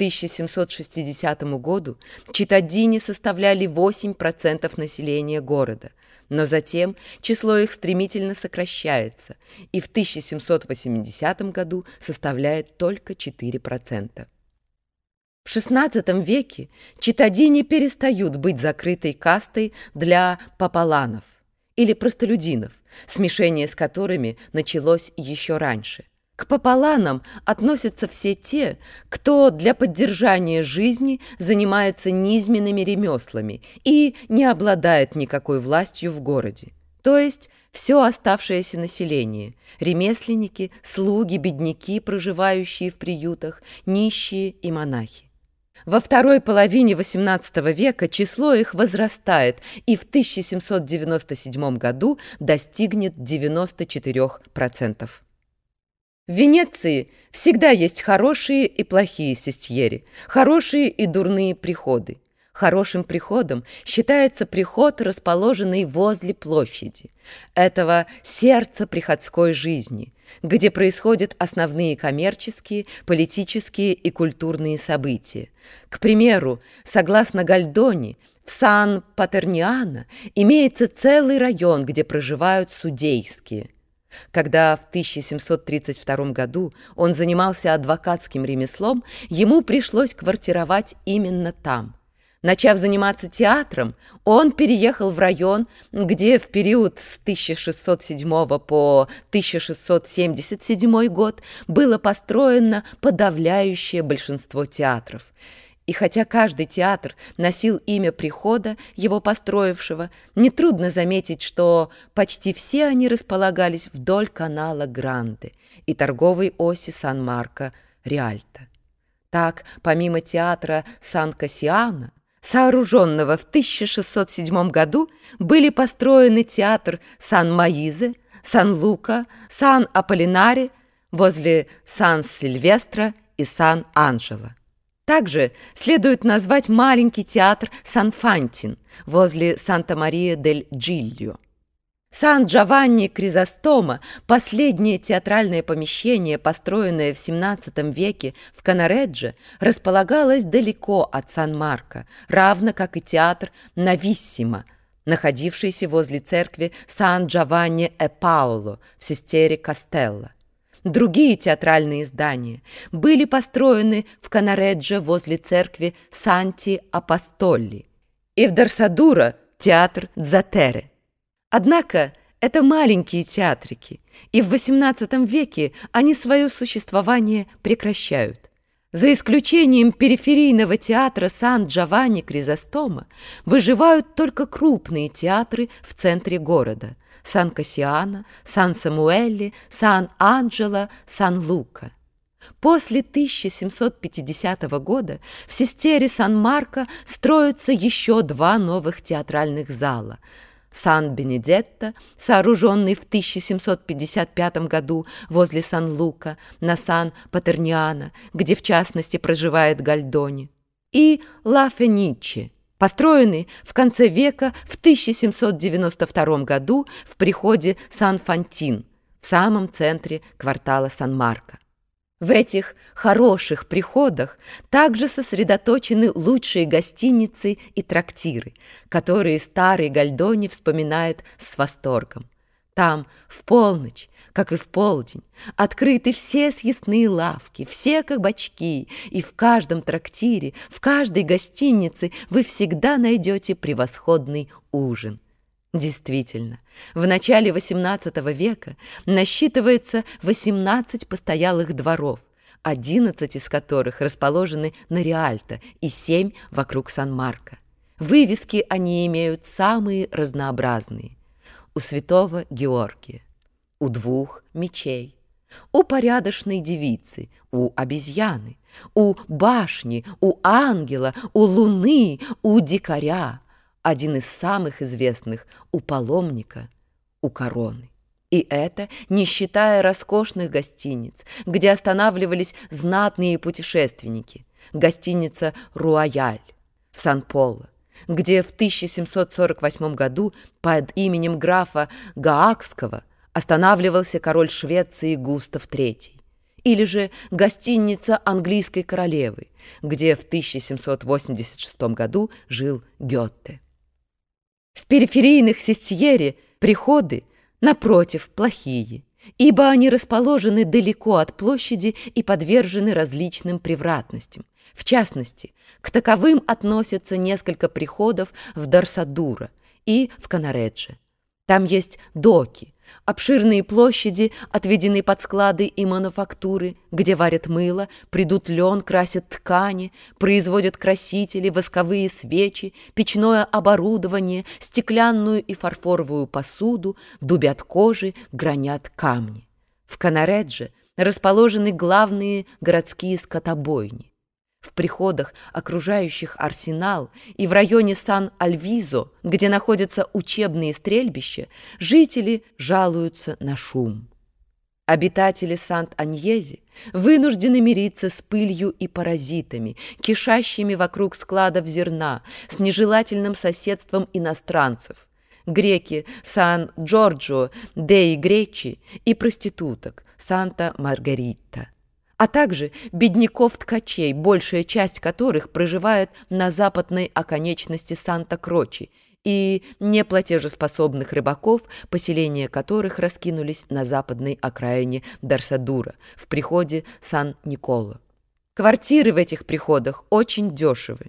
1760 году читтадини составляли 8% населения города, но затем число их стремительно сокращается и в 1780 году составляет только 4%. В XVI веке читтадини перестают быть закрытой кастой для попаланов или простолюдинов, смешение с которыми началось еще раньше. К попаланам относятся все те, кто для поддержания жизни занимается низменными ремеслами и не обладает никакой властью в городе, то есть все оставшееся население – ремесленники, слуги, бедняки, проживающие в приютах, нищие и монахи. Во второй половине XVIII века число их возрастает и в 1797 году достигнет 94%. В Венеции всегда есть хорошие и плохие сестьери, хорошие и дурные приходы. Хорошим приходом считается приход, расположенный возле площади, этого сердца приходской жизни, где происходят основные коммерческие, политические и культурные события. К примеру, согласно Гальдони, в Сан-Патерниано имеется целый район, где проживают судейские. Когда в 1732 году он занимался адвокатским ремеслом, ему пришлось квартировать именно там. Начав заниматься театром, он переехал в район, где в период с 1607 по 1677 год было построено подавляющее большинство театров. И хотя каждый театр носил имя прихода, его построившего, нетрудно заметить, что почти все они располагались вдоль канала Гранде и торговой оси Сан-Марко-Риальто. Так, помимо театра Сан-Кассиано, сооруженного в 1607 году, были построены театр Сан-Моизе, Сан-Лука, Сан-Аполлинаре возле Сан-Сильвестро и Сан-Анджело. Также следует назвать маленький театр Сан-Фантин возле Санта-Мария-дель-Джильо. Сан-Джованни-Кризостомо, последнее театральное помещение, построенное в XVII веке в Канареджо, располагалось далеко от Сан-Марко, равно как и театр Новиссимо, находившийся возле церкви Сан-Джованни-э-Паоло в Сестере-Кастелло. Другие театральные здания были построены в Канареджо возле церкви Санти-Апостолли и в Дорсадуро театр Дзатере. Однако это маленькие театрики, и в XVIII веке они свое существование прекращают. За исключением периферийного театра Сан-Джованни-Кризостомо выживают только крупные театры в центре города – Сан-Кассиано, Сан-Самуэле, Сан-Анджело, Сан-Лука. После 1750 года в Сестере Сан-Марко строятся еще два новых театральных зала – Сан-Бенедетто, сооруженный в 1755 году возле Сан-Лука на Сан-Патерниано, где в частности проживает Гальдони, и Ла Феничче, построенный в конце века в 1792 году в приходе Сан-Фантин, в самом центре квартала Сан-Марко. В этих хороших приходах также сосредоточены лучшие гостиницы и трактиры, которые старый Гальдони вспоминает с восторгом. Там в полночь, как и в полдень, открыты все съестные лавки, все кабачки, и в каждом трактире, в каждой гостинице вы всегда найдете превосходный ужин. Действительно, в начале XVIII века насчитывается 18 постоялых дворов, 11 из которых расположены на Риальто и 7 вокруг Сан-Марко. Вывески они имеют самые разнообразные. У святого Георгия, у двух мечей, у порядочной девицы, у обезьяны, у башни, у ангела, у луны, у дикаря. Один из самых известных у паломника, у короны. И это не считая роскошных гостиниц, где останавливались знатные путешественники. Гостиница «Руаяль» в Сан-Поло, где в 1748 году под именем графа Гаагского останавливался король Швеции Густав III. или же гостиница английской королевы, где в 1786 году жил Гёте. В периферийных сестьере приходы, напротив, плохие, ибо они расположены далеко от площади и подвержены различным превратностям. В частности, к таковым относятся несколько приходов в Дарсадура и в Канаредже. Там есть доки, обширные площади отведены под склады и мануфактуры, где варят мыло, придут лен, красят ткани, производят красители, восковые свечи, печное оборудование, стеклянную и фарфоровую посуду, дубят кожи, гранят камни. В Канаредже расположены главные городские скотобойни. В приходах, окружающих Арсенал, и в районе Сан-Альвизо, где находятся учебные стрельбища, жители жалуются на шум. Обитатели Сант-Аньези вынуждены мириться с пылью и паразитами, кишащими вокруг складов зерна, с нежелательным соседством иностранцев. Греки в Сан-Джорджо деи Гречи и проституток Санта-Маргарита, а также бедняков-ткачей, большая часть которых проживает на западной оконечности Санта-Крочи, и неплатежеспособных рыбаков, поселения которых раскинулись на западной окраине Дарсадура, в приходе Сан-Николо. Квартиры в этих приходах очень дешевы.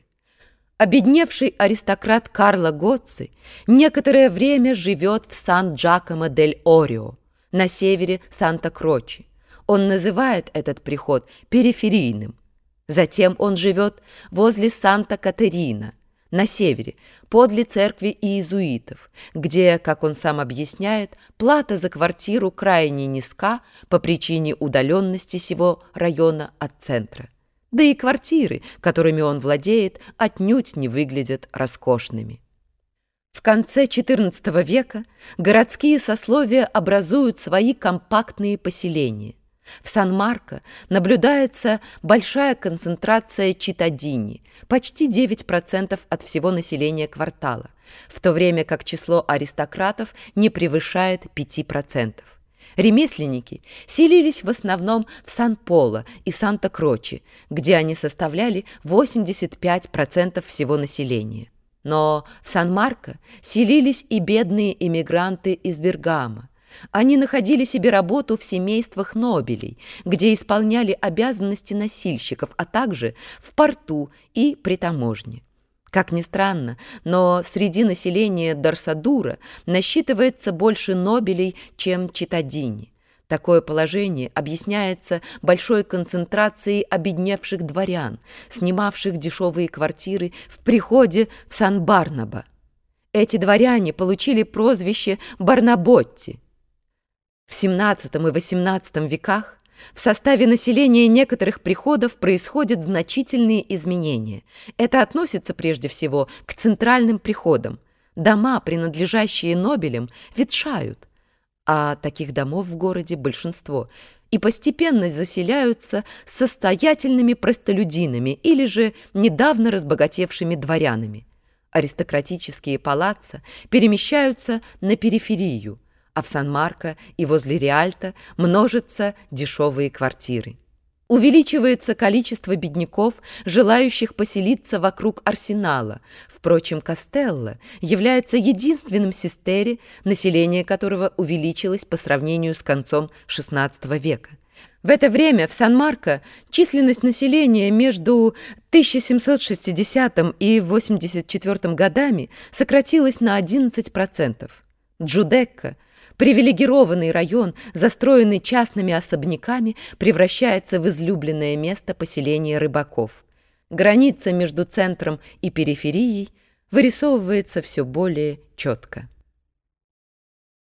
Обедневший аристократ Карло Гоцци некоторое время живет в Сан-Джакомо-дель-Орио, на севере Санта-Крочи. Он называет этот приход периферийным. Затем он живет возле Санта-Катерина, на севере, подле церкви иезуитов, где, как он сам объясняет, плата за квартиру крайне низка по причине удаленности сего района от центра. Да и квартиры, которыми он владеет, отнюдь не выглядят роскошными. В конце XIV века городские сословия образуют свои компактные поселения. В Сан-Марко наблюдается большая концентрация читтадини, почти 9% от всего населения квартала, в то время как число аристократов не превышает 5%. Ремесленники селились в основном в Сан-Поло и Санта-Крочи, где они составляли 85% всего населения. Но в Сан-Марко селились и бедные эмигранты из Бергамо. Они находили себе работу в семействах нобелей, где исполняли обязанности носильщиков, а также в порту и при таможне. Как ни странно, но среди населения Дарсадура насчитывается больше нобелей, чем читтадини. Такое положение объясняется большой концентрацией обедневших дворян, снимавших дешевые квартиры в приходе в Сан-Барнабо. Эти дворяне получили прозвище Барнаботти. В XVII и XVIII веках в составе населения некоторых приходов происходят значительные изменения. Это относится прежде всего к центральным приходам. Дома, принадлежащие нобелям, ветшают, а таких домов в городе большинство, и постепенно заселяются состоятельными простолюдинами или же недавно разбогатевшими дворянами. Аристократические палаццо перемещаются на периферию, а в Сан-Марко и возле Риальто множатся дешевые квартиры. Увеличивается количество бедняков, желающих поселиться вокруг Арсенала. Впрочем, Кастелло является единственным сестере, население которого увеличилось по сравнению с концом XVI века. В это время в Сан-Марко численность населения между 1760 и 1984 годами сократилась на 11%. Джудекка, привилегированный район, застроенный частными особняками, превращается в излюбленное место поселения рыбаков. Граница между центром и периферией вырисовывается все более четко.